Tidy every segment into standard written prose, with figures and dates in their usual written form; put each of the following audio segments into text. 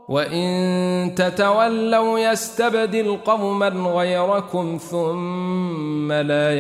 وإن تتولوا يستبدل قوما غيركم ثم لا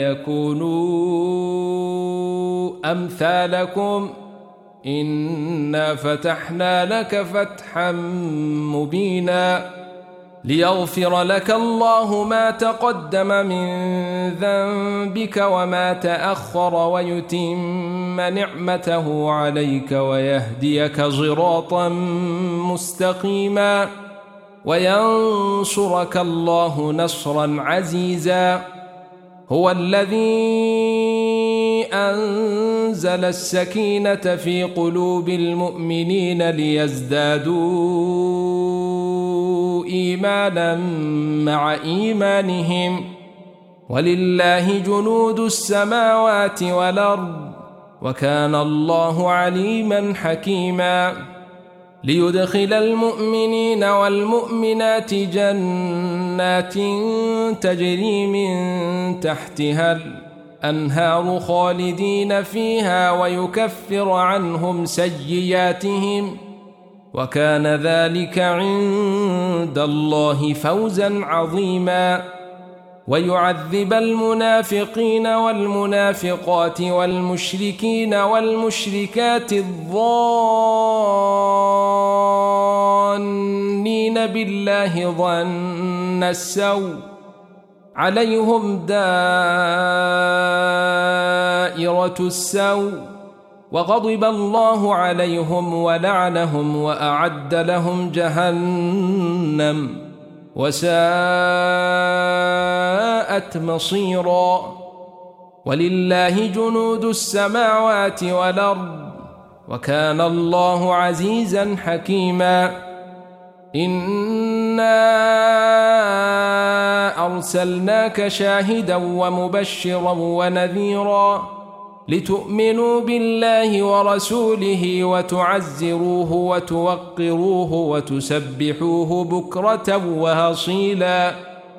يكونوا أمثالكم إنا فتحنا لك فتحا مبينا ليغفر لك الله ما تقدم من ذنبك وما تأخر ويتم نعمته عليك ويهديك صراطا مستقيما وينصرك الله نصرا عزيزا هو الذي أنزل السكينة في قلوب المؤمنين ليزدادوا إيمانا مع إيمانهم ولله جنود السماوات والأرض وكان الله عليما حكيما ليدخل المؤمنين والمؤمنات جنات تجري من تحتها الأنهار خالدين فيها ويكفر عنهم سيئاتهم وكان ذلك عند الله فوزا عظيما ويعذب المنافقين والمنافقات والمشركين والمشركات الظانين بالله ظن السوء عليهم دائرة السوء وغضب الله عليهم ولعنهم وأعد لهم جهنم وساءت مصيرا ولله جنود السماوات والأرض وكان الله عزيزا حكيما إنا أرسلناك شاهدا ومبشرا ونذيرا لتؤمنوا بالله ورسوله وتعزروه وتوقروه وتسبحوه بكرة وهصيلا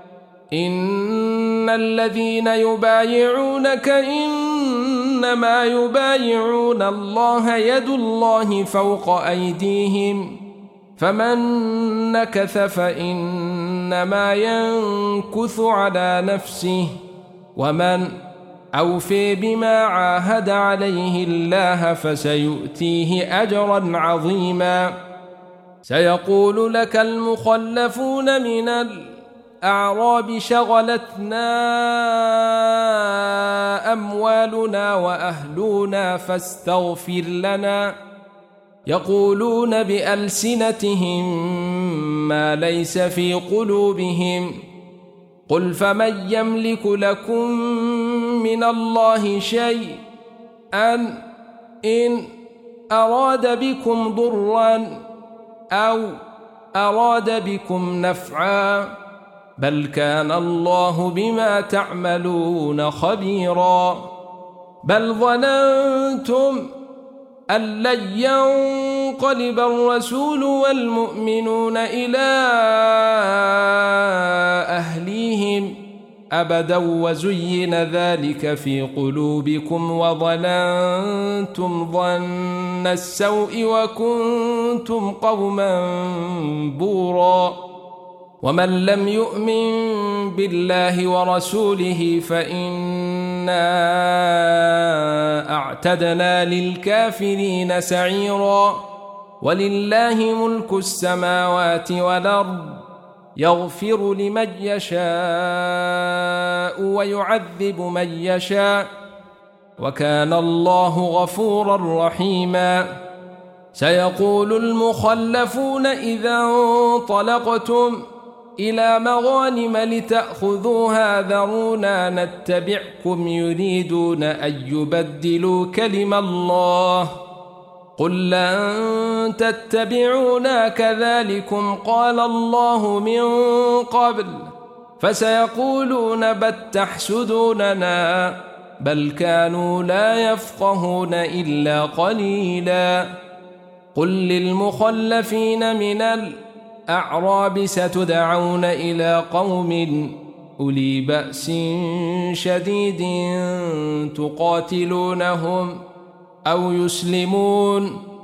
إن الذين يبايعونك إنما يبايعون الله يد الله فوق أيديهم فمن نكث فإنما ينكث على نفسه ومن أوفي بما عاهد عليه الله فسيؤتيه أجرا عظيما سيقول لك المخلفون من الأعراب شغلتنا أموالنا وأهلنا فاستغفر لنا يقولون بألسنتهم ما ليس في قلوبهم قل فمن يملك لكم من الله شيء إن أراد بكم ضرا أو أراد بكم نفعا بل كان الله بما تعملون خبيرا بل ظننتم أن لن ينقلب الرسول والمؤمنون إلى أهليهم أبدا وزين ذلك في قلوبكم وظننتم ظن السوء وكنتم قوما بورا ومن لم يؤمن بالله ورسوله فإنا أعتدنا للكافرين سعيرا ولله ملك السماوات والأرض يغفر لمن يشاء ويعذب من يشاء وكان الله غفورا رحيما سيقول المخلفون إذا انطلقتم إلى مغانم لتأخذوها ذرونا نتبعكم يريدون أن يبدلوا كلم الله قل لن تتبعونا كذلكم قال الله من قبل فسيقولون بل تحسدوننا بل كانوا لا يفقهون إلا قليلا قل للمخلفين من الأعراب ستدعون إلى قوم أولي بأس شديد تقاتلونهم أو يسلمون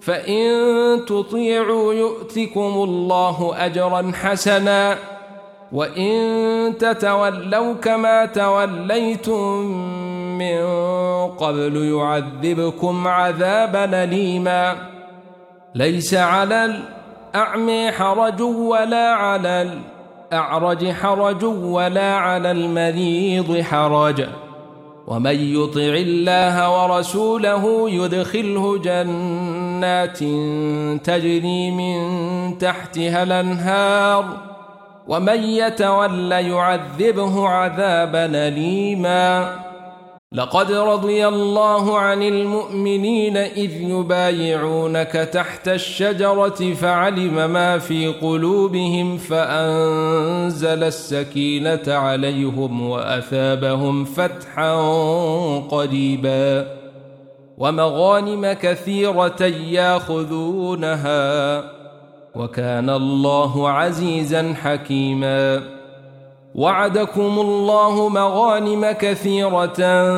فإن تطيعوا يؤتكم الله أجرا حسنا وإن تتولوا كما توليتم من قبل يعذبكم عذابا أليما ليس على الأعمى حرج ولا على الأعرج حرج ولا على المريض حرج ومن يطع الله ورسوله يدخله جنات تجري من تحتها الأنهار ومن يتول يعذبه عذابا أليما لقد رضي الله عن المؤمنين إذ يبايعونك تحت الشجرة فعلم ما في قلوبهم فأنزل السكينة عليهم وأثابهم فتحا قريبا ومغانم كثيرة ياخذونها وكان الله عزيزا حكيما وعدكم الله مغانم كثيرة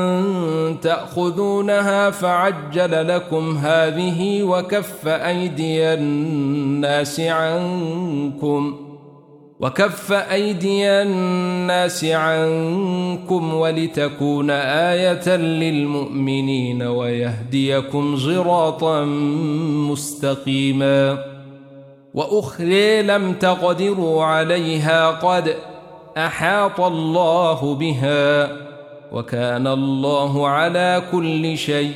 تأخذونها فعجل لكم هذه وكف أيدي الناس عنكم ولتكون آية للمؤمنين ويهديكم صراطا مستقيما وأخرى لم تقدروا عليها قد أحاط الله بها وكان الله على كل شيء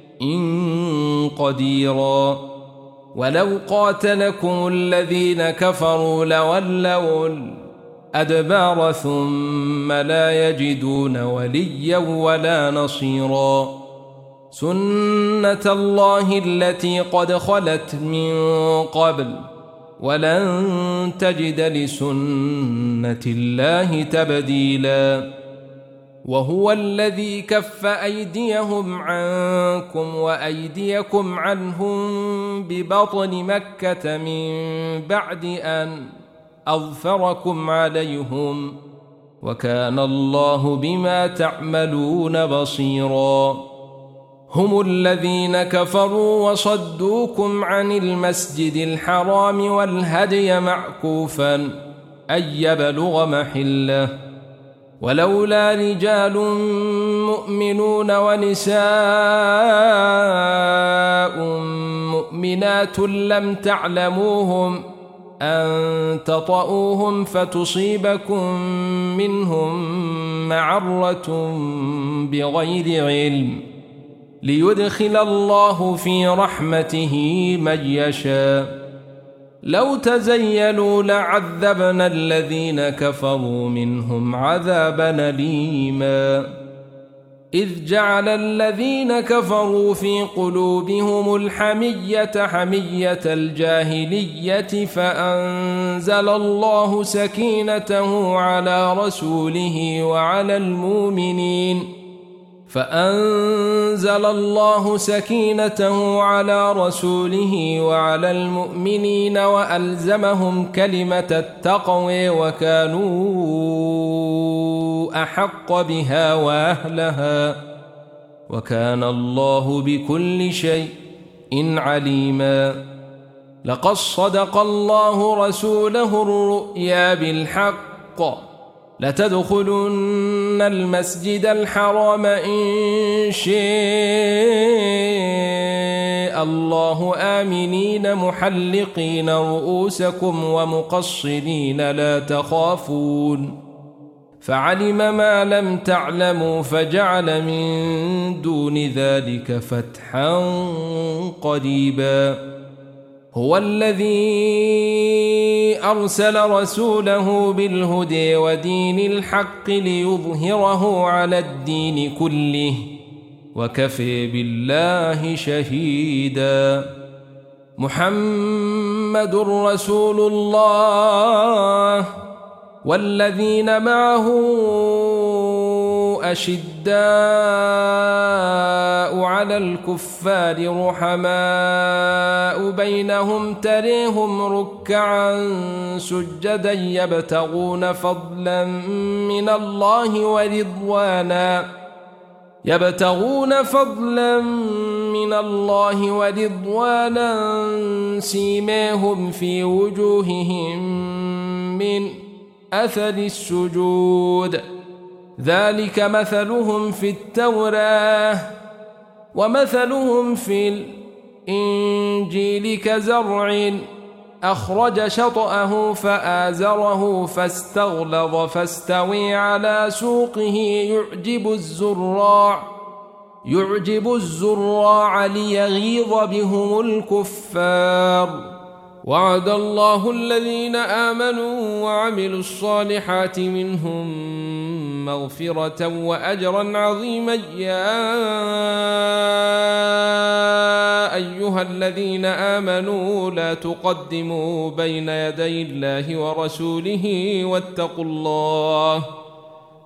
قديرا ولو قاتلكم الذين كفروا لولوا الأدبار ثم لا يجدون وليا ولا نصيرا سنة الله التي قد خلت من قبل ولن تجد لسنة الله تبديلا وهو الذي كف أيديهم عنكم وأيديكم عنهم ببطن مكة من بعد أن أظفركم عليهم وكان الله بما تعملون بصيرا هم الذين كفروا وصدوكم عن المسجد الحرام والهدي معكوفا أن يبلغ محله ولولا رجال مؤمنون ونساء مؤمنات لم تعلموهم أن تطؤوهم فتصيبكم منهم معرة بغير علم ليدخل الله في رحمته من يشاء لو تزيلوا لعذبنا الذين كفروا منهم عذابا أليما إذ جعل الذين كفروا في قلوبهم الحمية حمية الجاهلية فأنزل الله سكينته على رسوله وعلى المؤمنين وألزمهم كلمة التقوى وكانوا أحق بها وأهلها وكان الله بكل شيء عليما لقد صدق الله رسوله الرؤيا بالحق لتدخلن المسجد الحرام إن شاء الله آمنين محلقين رؤوسكم ومقصرين لا تخافون فعلم ما لم تعلموا فجعل من دون ذلك فتحا قريبا هو الذي أرسل رسوله بالهدى ودين الحق ليظهره على الدين كله وكفى بالله شهيدا محمد رسول الله والذين معه أشداء على الكفار رحماء بينهم تريهم ركعا سجدا يبتغون فضلا من الله يبتغون فضلا من الله ورضوانا سيماهم في وجوههم من أثر السجود ذلك مثلهم في التوراة ومثلهم في الإنجيل كزرع أخرج شطأه فآزره فاستغلظ فاستوى على سوقه يعجب الزراع ليغيظ بهم الكفار وعد الله الذين آمنوا وعملوا الصالحات منهم مغفرة وأجرا عظيما يا أيها الذين آمنوا لا تقدموا بين يدي الله ورسوله واتقوا الله